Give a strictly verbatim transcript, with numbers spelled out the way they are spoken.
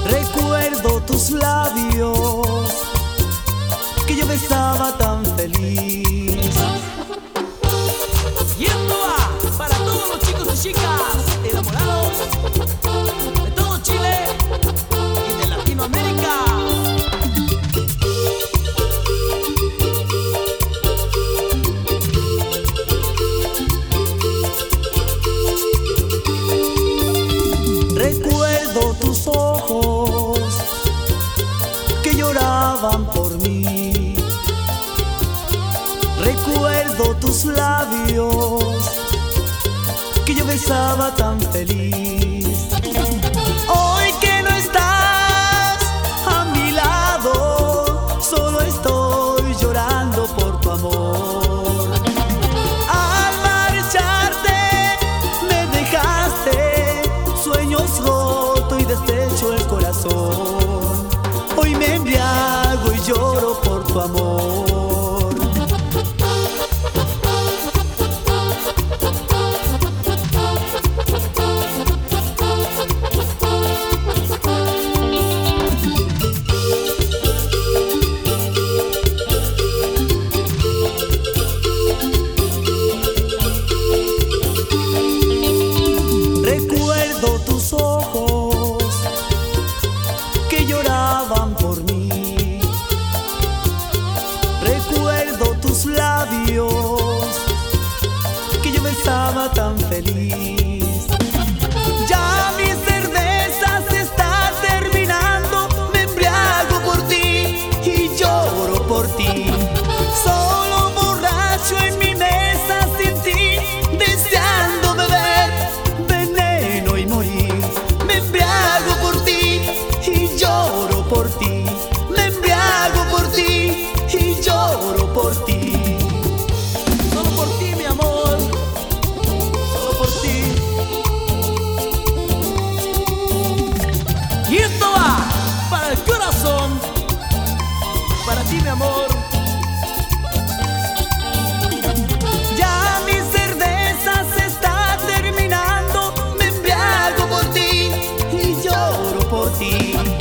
Recuerdo tus labios que yo besaba tan feliz. Y esto va para todos los chicos y chicas enamorados de todo Chile y de Latinoamérica. Recuerdo tus ojos que lloraban por mí. Recuerdo tus labios que yo besaba tan feliz. Hoy que no estás a mi lado, solo estoy llorando por tu amor. Al marcharte me dejaste sueños rotos y deshecho el corazón. Hoy me embriago y lloro por tu amor. Recuerdo tus ojos que lloraban por mí. Recuerdo tus labios que yo besaba tan feliz. Ya mi cerveza se está terminando, me embriago por ti y lloro por ti. Solo borracho en mi mesa sin ti, deseando beber veneno y morir. Me embriago por ti y lloro por ti. Me embriago por ti y lloro por ti. Solo por ti, mi amor, solo por ti. Y esto va para el corazón, para ti, mi amor. Ya mi cerveza se está terminando, me embriago por ti y lloro por ti.